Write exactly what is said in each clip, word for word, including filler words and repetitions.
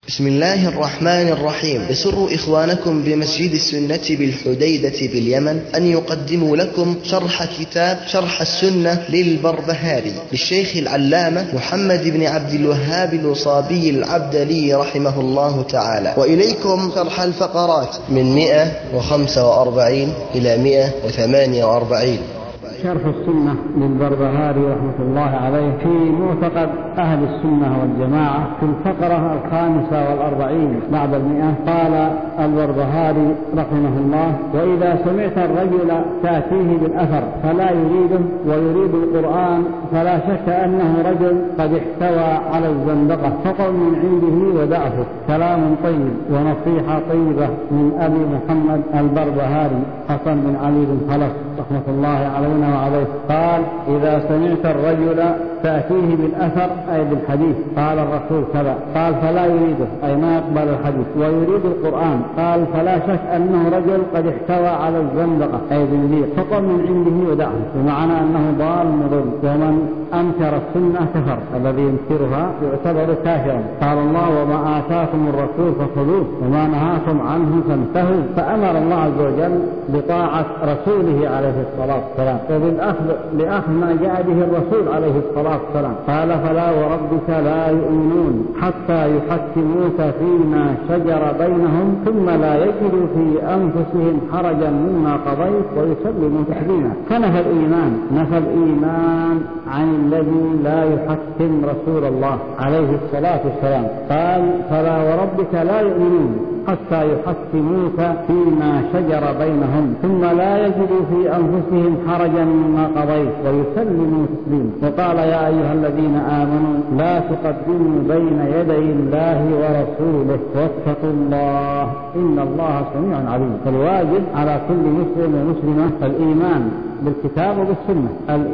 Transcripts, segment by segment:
بسم الله الرحمن الرحيم. يسر إخوانكم بمسجد السنة بالحديدة باليمن أن يقدموا لكم شرح كتاب شرح السنة للبربهاري للشيخ العلامة محمد بن عبد الوهاب الوصابي العبدلي رحمه الله تعالى. وإليكم شرح الفقرات من مئة وخمسة وأربعين إلى مئة وثمانية وأربعين. شرح السنة للبربهاري رحمة الله عليه في معتقد أهل السنة والجماعة في الفقرة الخامسة والأربعين بعد المئة. قال البربهاري رحمه الله: وإذا سمعت الرجل تأتيه بالأثر فلا يريده ويريد القرآن فلا شك أنه رجل قد احتوى على الزندقة، فقل من عنده ودعه. كلام طيب ونصيحة طيبة من أبي محمد البربهاري حسن بن علي بن خلف رحمة الله علينا وعليه. قال: إذا سمعت الرجل تأتيه بالأثر أي بالحديث قال الرسول كذا، قال فلا يريده أي ما يقبل الحديث، ويريد القرآن قال فلا شك أنه رجل قد احتوى على الزندقة أي بالزيق، فقل من عنده ودعه، بمعنى أنه ضال مضل. ومن أنكر السنة كفر، الذي ينكرها يعتبر كافرا. قال الله: وما آتاكم الرسول فخذوه وما نهاكم عنه فانتهوا. فأمر الله عز وجل بطاعة رسوله عليه الصلاة والسلام وبالأخذ لأخذ ما جاء به الرسول عليه الصلاة والسلام. قال: فلا وربك لا يؤمنون حتى يحكموك فيما شجر بينهم ثم لا يجدوا في أنفسهم حرجا مما قضيت ويسلموا تسليما. فنفى الإيمان نفى الإيمان عن الذي لا يحكم رسول الله عليه الصلاة والسلام. قال: فلا وربك لا يؤمنون حتى يحكموك فيما شجر بينهم ثم لا يجدوا في أنفسهم حرجا مما قضيت ويسلموا تسليما. وقال: يا أيها الذين آمنوا لا تقدموا بين يدي الله ورسوله واتقوا الله إن الله سميع عليم. فالواجب على كل مسلم ومسلمة الإيمان بالكتاب وبالسنة،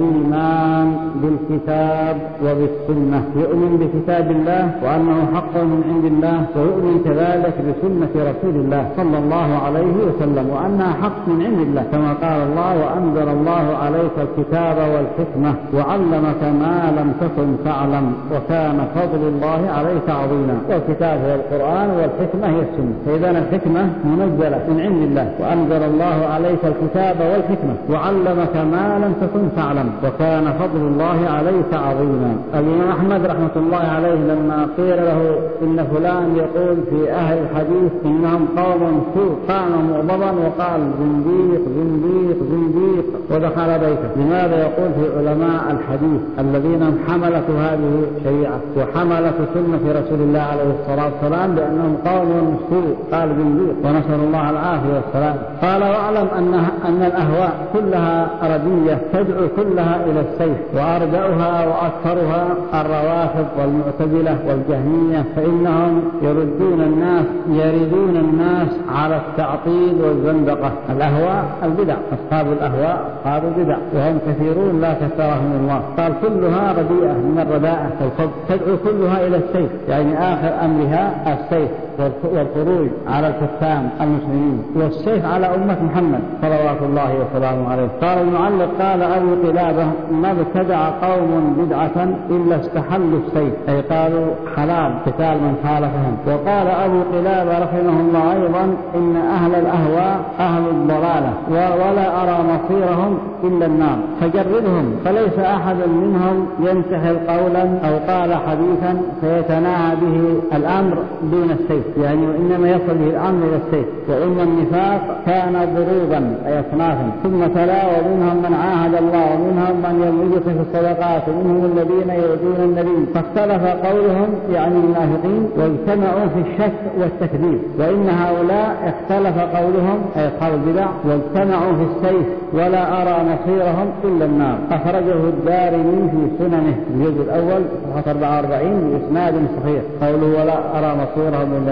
الإيمان بالكتاب وبالسنة، يؤمن بكتاب الله وأنه حق من عند الله، ويؤمن كذلك بسنة رسول الله صلى الله عليه وسلم وأنها حق من عند الله، كما قال الله: وأنزل الله عليك الكتاب والحكمة وعلمك ما لم تكن تعلم وكان فضل الله عليك عظيما. والكتاب هو القرآن والحكمة هي السنة. فإذا الحكمة منزلة من عند الله، وأنزل الله عليك الكتاب والحكمة وعلمك ما لم تكن تعلم وكان فضل الله عليك عظيما. الإمام أحمد رحمة الله عليه لما قيل له إن فلان يقول في أهل الحديث إنهم قوم سوء قام مغضبا وقال: زنديق زنديق زنديق، ودخل بيته. لماذا يقول في علماء الحديث الذين حملة هذه الشريعة وحملة سنة رسول الله عليه الصلاة والسلام بأنهم قوم سوء؟ قال زنديق، ونسأل الله العافية والسلام. قال: واعلم أن أن الأهواء كلها ردية تدعو كلها إلى السيف، وأردأها وأكثرها الروافض والمعتزلة والجهمية، فإنهم يردون الناس يردون الناس على التعطيل والزندقة. الأهواء البدع، أصحاب الأهواء أصحاب البدع وهم كثيرون لا كثرهم الله. قال: كلها رديئة من الرداءة والخبث، تدعو كلها إلى السيف، يعني آخر أمرها السيف والخروج على الحكام المسلمين والسيف على أمة محمد صلوات الله وسلامه عليه. قال المعلق: قال أبو قلابة: ما ابتدع قوم بدعة إلا استحلوا السيف، أي قالوا حلال قتال من خالفهم. وقال أبو قلابة رحمه الله أيضا: إن أهل الأهواء أهل الضلالة ولا أرى مصيرهم إلا النار، فجربهم، فليس أحد منهم ينتحل قولا أو قال حديثا فيتناهى به الأمر دون السيف، يعني إنما يصل به الأمر إلى السيف. وإن النفاق كان ضروبا أي أصنافا. ثم تلا: ومنهم من عاهد الله ومنهم من يلمزك في الصدقات ومنهم الذين يؤذون النبي، فاختلف قولهم يعني المنافقين واجتمعوا في الشك والتكذيب. وإن هؤلاء اختلف قولهم أي أصحاب البدع واجتمعوا في السيف ولا أرى مصيرهم إلا النار. أخرجه الدارمي في سننه الجزء الأول صفحة أربعة وأربعين بإسناد صحيح. قوله ولا أرى مصيرهم إلا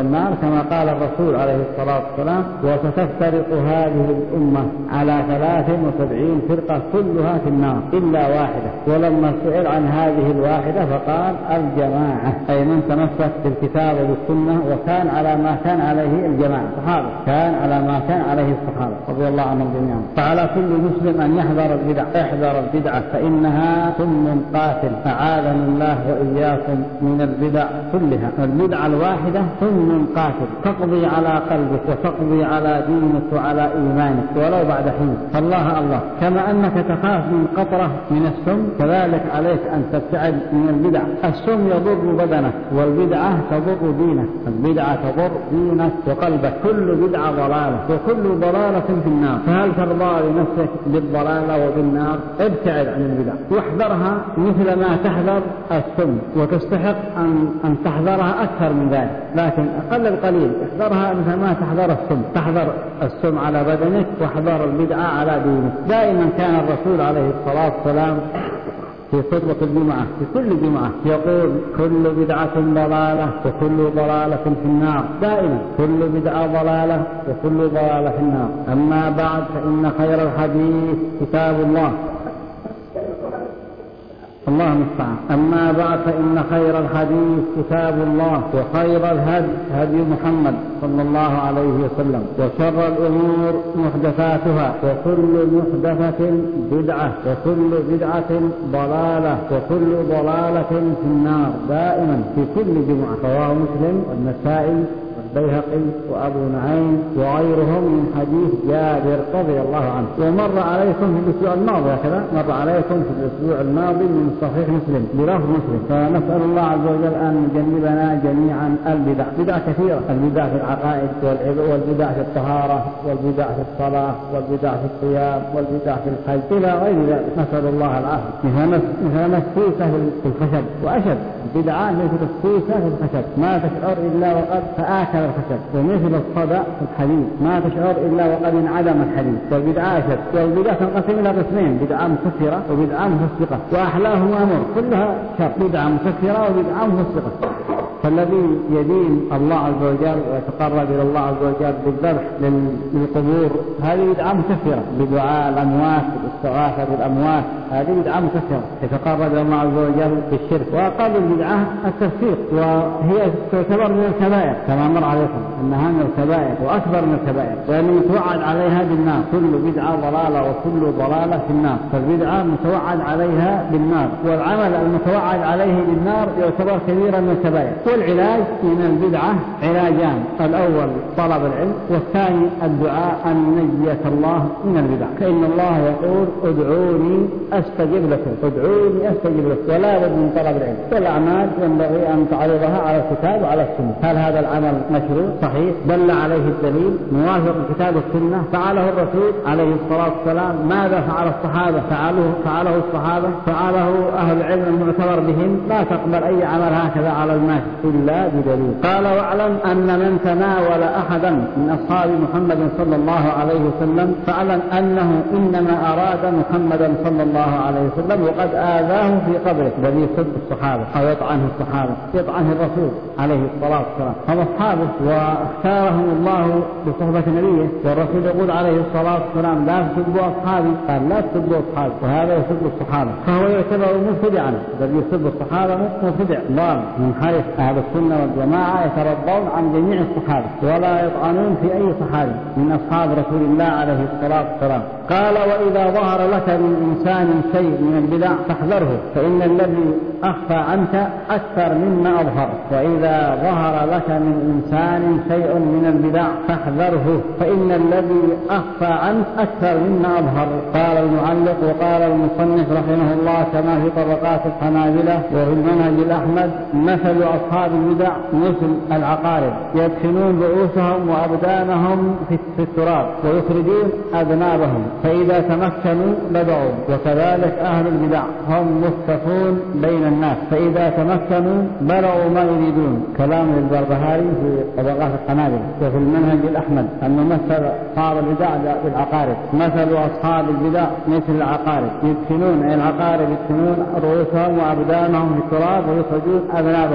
النار كما قال الرسول عليه الصلاة والسلام: وستفترق هذه الأمة على ثلاث وسبعين فرقة كلها في النار إلا واحدة. ولما سئل عن هذه الواحدة فقال: الجماعة، أي من تمسك بالكتاب والسنة وكان على ما كان عليه الجماعة الصحابة، كان على ما كان عليه الصحابة رضي الله عنهم جميعا. فعلى كل مسلم أن يحذر البدع، احذر البدعة فإنها سم قاتل، أعاذنا الله وإياكم من البدع كلها. البدعة الواحدة سم قاتل تقضي على قلبك وتقضي على دينك وعلى إيمانك ولو بعد حين. فالله الله، كما أنك تخاف من قطرة من السم كذلك عليك أن تبتعد من البدع. السم يضر بدنك والبدعة تضر دينك، البدعة تضر دينك وقلبك. كل بدعة ضلالة وكل ضلالة في النار، فهل ترضى لنفسك بالضلالة وبالنار؟ ابتعد عن البدع واحذرها مثل ما تحذر السم، وتستحق أن, أن تحذرها أكثر من ذلك، لكن أقل القليل احذرها مثل ما تحذر السم. تحذر السم على بدنك واحذر البدعة على دينك. دائما كان الرسول عليه الصلاة والسلام في خطبة الجمعة في كل جمعة يقول: كل بدعة ضلالة وكل ضلالة في النار. دائما كل بدعة ضلالة وكل ضلالة في النار. أما بعد، فإن خير الحديث كتاب الله الله المستعان. أما بعد، فإن خير الحديث كتاب الله، وخير الهدي هدي محمد صلى الله عليه وسلم، وشر الأمور محدثاتها، وكل محدثة بدعة، وكل بدعة ضلالة، وكل ضلالة في النار. دائما في كل جمعة. رواه مسلم والنسائي والبيهقي وأبو نعيم وغيرهم من حديث جابر رضي الله عنه. ومر عليكم في الأسبوع الماضي هكذا مر عليكم في الأسبوع الماضي من صحيح مسلم بلفظ مسلم. فنسأل الله عز وجل أن يجنبنا جميعا البدع. بدع كثيرة، البدع في العقائد والبدع في الطهارة والبدع في الصلاة والبدع في الصيام والبدع في الحج إلى غير ذلك، نسأل الله العافية. مثل السوسة في الخشب وأشد، بدعة مثل السوسة في الخشب ما تشعر إلا وقد فآكل الخشب، ومثل الصدى في الحديد ما تشعر إلا وقد انعدم الحديد. والبدعة أشد. والبدعة تنقسم إلى قسمين: بدعة مكفرة وبدعة مفسقة، وأحلاهم أمر كلها شر: بدعة مكفرة وبدعة مفسقة. فالذي يدين الله عز وجل ويتقرب إلى الله عز وجل بالذبح للقبور هذه بدعة مكفرة، بدعاء الأموات بالاستغاثة بالأموات هذه بدعة مكفرة، يتقرب إلى الله عز وجل بالشرك. وأقل البدعة التفسيق، وهي تعتبر من الكبائر كما مر عليكم أنها من الكبائر وأكبر من الكبائر، لأن متوعد عليها بالنار. كل بدعة ضلالة وكل ضلالة في النار. فالبدعة متوعد عليها بالنار، والعمل المتوعد عليه بالنار يعتبر كبيرا من الكبائر. والعلاج من البدعة علاجان: الأول طلب العلم، والثاني الدعاء أن ينجيك الله من البدع. فإن الله يقول: ادعوني أستجب لكم، ادعوني أستجب لكم. ولا بد من طلب العلم. والأعمال ينبغي أن تعرضها على الكتاب وعلى السنة. هل هذا العمل مشروع صحيح دل عليه الدليل موافق الكتاب والسنة؟ فعله الرسول عليه الصلاة والسلام؟ ماذا فعل الصحابة؟ فعله فعله الصحابة فعله أهل العلم المعتبر بهم. لا تقبل أي عمل هكذا على الماشي إلا بدليل. قال: واعلم أن من تناول أحدا من أصحاب محمد صلى الله عليه وسلم فاعلم أنه إنما أراد محمدا صلى الله عليه وسلم وقد آذاه في قبره. الذي يسب الصحابة أو يطعنه الصحابة يطعنه الرسول عليه الصلاة والسلام. هم أصحابه واختارهم الله بصحبة نبيه، والرسول يقول عليه الصلاة والسلام: لا تسبوا أصحابي. قال: لا تسبوا أصحابي، وهذا يسب الصحابة، فهو يعتبر مبتدعا. الذي يسب الصحابة مبتدع ضال منحرف. أهل السنة والجماعة يترضون عن جميع الصحابة ولا يطعنون في أي صحابي من أصحاب رسول الله عليه الصلاة والسلام. قال: وإذا ظهر لك من إنسان شيء من البدع فاحذره، فإن الذي أخفى عنك أكثر مما أظهر. وإذا ظهر لك من إنسان شيء من البدع فاحذره، فإن الذي أخفى عنك أكثر مما أظهر. قال المعلق وقال المصنف رحمه الله كما في طبقات الحنابلة وفي المنهج الأحمد: مثل أصحاب البدع مثل العقارب يدفنون رؤوسهم وأبدانهم في التراب ويخرجون أذنابهم، فإذا تمكنوا بدعوا. وكذلك أهل البدع هم مختفون بين الناس، فإذا تمكنوا بلغوا ما يريدون. كلام البربهاري في طبقات الحنابلة وفي المنهج الأحمد أنه مثل أصحاب البدع بالعقارب. مثل أصحاب البدع مثل العقارب يدفنون، أي العقارب يدفنون رؤوسهم وأبدانهم في التراب ويخرجون أذنابهم، فإذا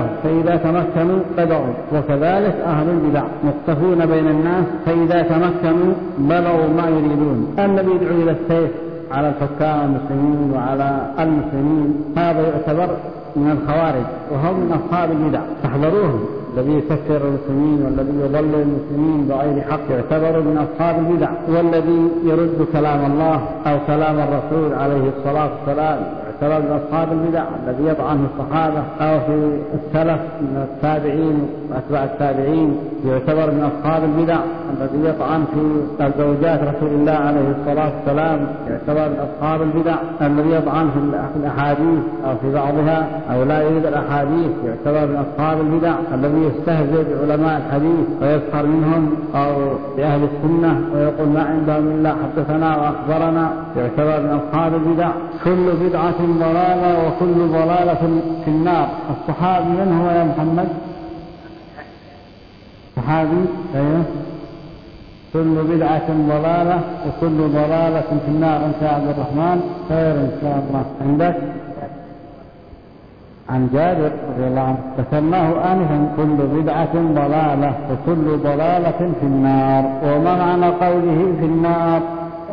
فإذا تمكنوا بدأوا، وكذلك أهل البدع مختفون بين الناس، فإذا تمكنوا بلغوا ما يريدون. الذي يدعو إلى السيف على الحكام المسلمين وعلى المسلمين هذا يعتبر من الخوارج وهم من أصحاب البدع، فاحذروهم. الذي يكفر المسلمين والذي يضل المسلمين بغير حق يعتبر من أصحاب البدع، والذي يرد كلام الله أو كلام الرسول عليه الصلاة والسلام يعتبر من أصحاب البدع. الذي يطعن في الصحابة أو في السلف من التابعين وأتباع التابعين يعتبر من أصحاب البدع. الذي يطعن في زوجات رسول الله عليه الصلاة والسلام يعتبر من أصحاب البدع. الذي يطعن في الأحاديث أو في بعضها أو لا يريد الأحاديث يعتبر من أصحاب البدع. الذي يستهزئ بعلماء الحديث ويسخر منهم أو بأهل السنة ويقول ما عندهم إلا حدثنا وأخبرنا يعتبر من أصحاب البدع. كل بدعة ضلالة وكل ضلالة في النار. الصحابي من هو يا محمد؟ صحابي أيوه. كل بدعة ضلالة وكل ضلالة في النار. أنت يا عبد الرحمن خير إن شاء الله. عندك عن جابر رضي الله عنه ذكرناه آنفا كل بدعة ضلالة وكل ضلالة في النار. وما معنى قوله في النار؟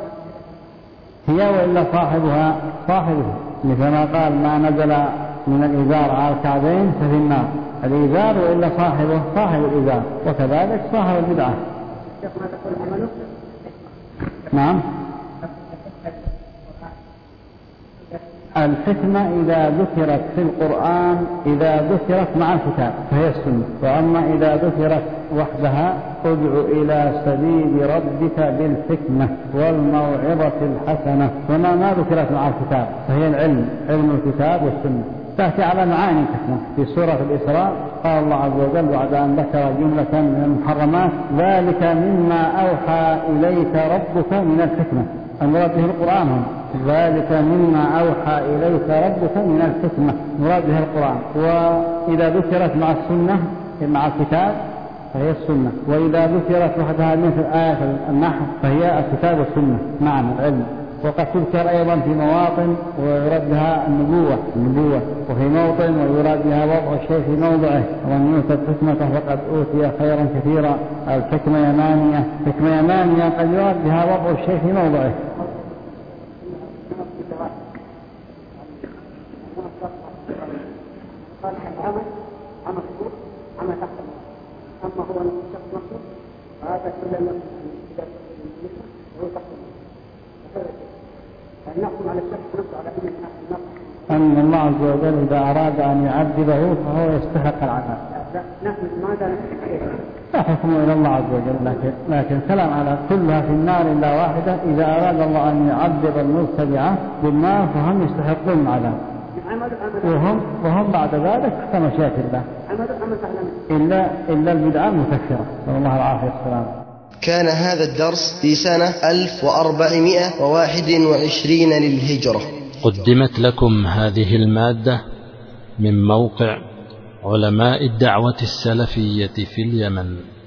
هي وإلا صاحبها صاحبها، مثل قال ما نزل من الإزار على الكعبين ففي النار. الإزار وإلا صاحبه صاحب الإزار، وكذلك صاحب البدعة. نعم. الحكمة إذا ذكرت في القرآن إذا ذكرت مع الكتاب فهي السنة، وأما إذا ذكرت وحدها ادع إلى سبيل ربك بالحكمة والموعظة الحسنة. هنا ما ذكرت مع الكتاب فهي العلم، علم الكتاب والسنة. تأتي على معاني كثيرة. في سورة الإسراء قال الله عز وجل بعد أن ذكر جملة من المحرمات ذلك مما أوحى إليك ربك من الحكمة. المراد به القرآن هم. ذلك مما أوحى إليك ربك من الحكمة مراد به القرآن. وإذا ذكرت مع السنة مع الكتاب فهي السنة، وإذا ذكرت وحدها مثل آية النحل فهي الكتاب والسنة معا العلم. وقد تذكر أيضا في مواطن ويراد بها النبوة النبوة وفي موطن ويراد بها وضع الشيء في موضعه. ومن يؤت الحكمة فقد أوتي خيرا كثيرا. الحكمة يمانية، حكمة يمانية قد يراد بها وضع الشيء في موضعه. قال العمل عمل خطوط عمل تحت أما هو الشخص نفسه فهذا كل النفس هو تحت فلنحكم على الشخص نفسه على أن النفس أن الله عز وجل إذا أراد أن يعذبه فهو يستحق العذاب. نحن ماذا لا حكم إلى الله عز وجل، لكن, لكن كلام على كلها في النار إلا واحدة. إذا أراد الله أن يعذب المبتدعة بالنار فهم يستحقون العذاب، وهم, وهم بعد ذلك كمشيئة الله إلا, إلا البدعة المكفرة. صلى الله العافية والسلام. كان هذا الدرس في سنة ألف وأربعمائة وواحد وعشرين للهجرة. قدمت لكم هذه المادة من موقع علماء الدعوة السلفية في اليمن.